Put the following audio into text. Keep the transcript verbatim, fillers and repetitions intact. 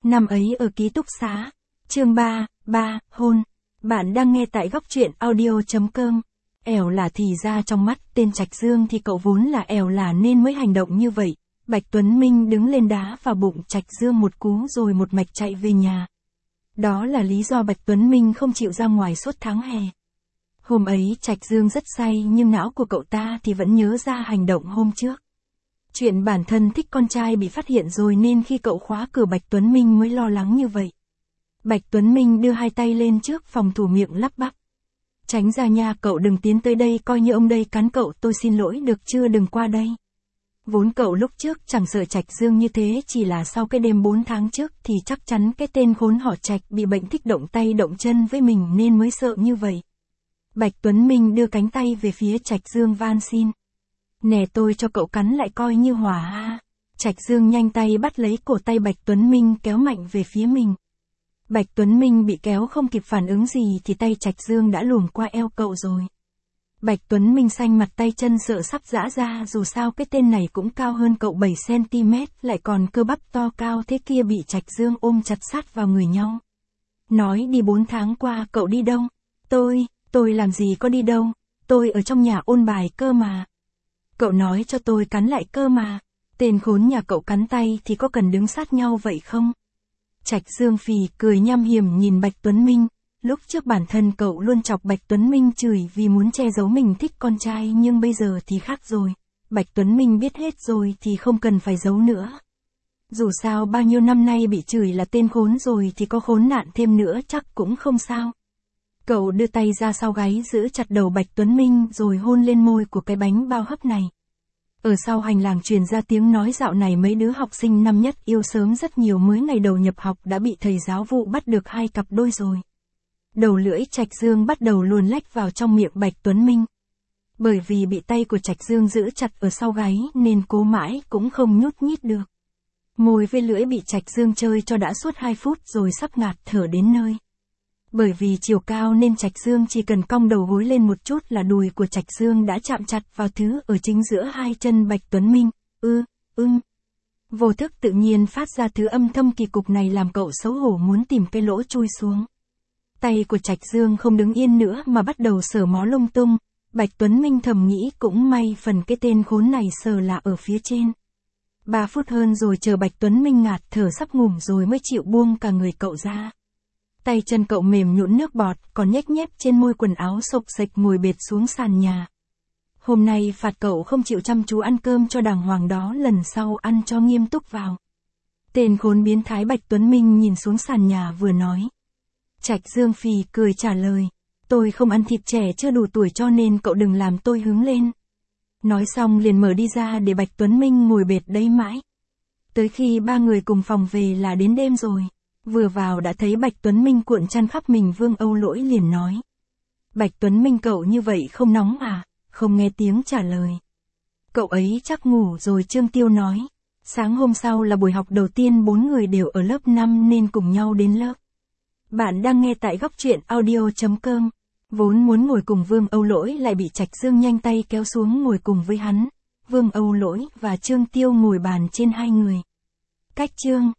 Năm ấy ở ký túc xá. Chương ba, ba, hôn. Bạn đang nghe tại góc truyện audio.com. Ẻo là thì ra trong mắt tên Trạch Dương thì cậu vốn là ẻo là nên mới hành động như vậy. Bạch Tuấn Minh đứng lên đá vào bụng Trạch Dương một cú rồi một mạch chạy về nhà. Đó là lý do Bạch Tuấn Minh không chịu ra ngoài suốt tháng hè. Hôm ấy Trạch Dương rất say nhưng não của cậu ta thì vẫn nhớ ra hành động hôm trước. Chuyện bản thân thích con trai bị phát hiện rồi nên khi cậu khóa cửa Bạch Tuấn Minh mới lo lắng như vậy. Bạch Tuấn Minh đưa hai tay lên trước phòng thủ miệng lắp bắp. Tránh ra nha, cậu đừng tiến tới đây, coi như ông đây cắn cậu, tôi xin lỗi được chưa, đừng qua đây. Vốn cậu lúc trước chẳng sợ Trạch Dương như thế, chỉ là sau cái đêm bốn tháng trước thì chắc chắn cái tên khốn họ Trạch bị bệnh thích động tay động chân với mình nên mới sợ như vậy. Bạch Tuấn Minh đưa cánh tay về phía Trạch Dương van xin. Nè, tôi cho cậu cắn lại coi như hòa ha. Trạch Dương nhanh tay bắt lấy cổ tay Bạch Tuấn Minh kéo mạnh về phía mình. Bạch Tuấn Minh bị kéo không kịp phản ứng gì thì tay Trạch Dương đã luồn qua eo cậu rồi. Bạch Tuấn Minh xanh mặt tay chân sợ sắp giã ra, dù sao cái tên này cũng cao hơn cậu bảy xăng ti mét, lại còn cơ bắp to cao thế kia, bị Trạch Dương ôm chặt sát vào người nhau. Nói đi, bốn tháng qua cậu đi đâu? Tôi, tôi làm gì có đi đâu, tôi ở trong nhà ôn bài cơ mà. Cậu nói cho tôi cắn lại cơ mà. Tên khốn nhà cậu cắn tay thì có cần đứng sát nhau vậy không? Trạch Dương phì cười nham hiểm nhìn Bạch Tuấn Minh. Lúc trước bản thân cậu luôn chọc Bạch Tuấn Minh chửi vì muốn che giấu mình thích con trai, nhưng bây giờ thì khác rồi. Bạch Tuấn Minh biết hết rồi thì không cần phải giấu nữa. Dù sao bao nhiêu năm nay bị chửi là tên khốn rồi thì có khốn nạn thêm nữa chắc cũng không sao. Cậu đưa tay ra sau gáy giữ chặt đầu Bạch Tuấn Minh rồi hôn lên môi của cái bánh bao hấp này. Ở sau hành lang truyền ra tiếng nói dạo này mấy đứa học sinh năm nhất yêu sớm rất nhiều, mới ngày đầu nhập học đã bị thầy giáo vụ bắt được hai cặp đôi rồi. Đầu lưỡi Trạch Dương bắt đầu luồn lách vào trong miệng Bạch Tuấn Minh. Bởi vì bị tay của Trạch Dương giữ chặt ở sau gáy nên cố mãi cũng không nhúc nhích được. Môi với lưỡi bị Trạch Dương chơi cho đã suốt hai phút rồi sắp ngạt thở đến nơi. Bởi vì chiều cao nên Trạch Dương chỉ cần cong đầu gối lên một chút là đùi của Trạch Dương đã chạm chặt vào thứ ở chính giữa hai chân Bạch Tuấn Minh. Ư, ưng. Vô thức tự nhiên phát ra thứ âm thâm kỳ cục này làm cậu xấu hổ muốn tìm cái lỗ chui xuống. Tay của Trạch Dương không đứng yên nữa mà bắt đầu sờ mó lung tung. Bạch Tuấn Minh thầm nghĩ cũng may phần cái tên khốn này sờ là ở phía trên. Ba phút hơn rồi chờ Bạch Tuấn Minh ngạt thở sắp ngủm rồi mới chịu buông cả người cậu ra. Tay chân cậu mềm nhũn nước bọt, còn nhếch nhép trên môi quần áo xộc xệch ngồi bệt xuống sàn nhà. Hôm nay phạt cậu không chịu chăm chú ăn cơm cho đàng hoàng đó, lần sau ăn cho nghiêm túc vào. Tên khốn biến thái Bạch Tuấn Minh nhìn xuống sàn nhà vừa nói. Trạch Dương phì cười trả lời. Tôi không ăn thịt trẻ chưa đủ tuổi cho nên cậu đừng làm tôi hướng lên. Nói xong liền mở đi ra để Bạch Tuấn Minh ngồi bệt đấy mãi. Tới khi ba người cùng phòng về là đến đêm rồi. Vừa vào đã thấy Bạch Tuấn Minh cuộn chăn khắp mình, Vương Âu Lỗi liền nói. Bạch Tuấn Minh, cậu như vậy không nóng à? Không nghe tiếng trả lời. Cậu ấy chắc ngủ rồi, Trương Tiêu nói. Sáng hôm sau là buổi học đầu tiên, bốn người đều ở lớp năm nên cùng nhau đến lớp. Bạn đang nghe tại góc truyện audio.com. Vốn muốn ngồi cùng Vương Âu Lỗi lại bị Trạch Dương nhanh tay kéo xuống ngồi cùng với hắn. Vương Âu Lỗi và Trương Tiêu ngồi bàn trên hai người. Cách Trương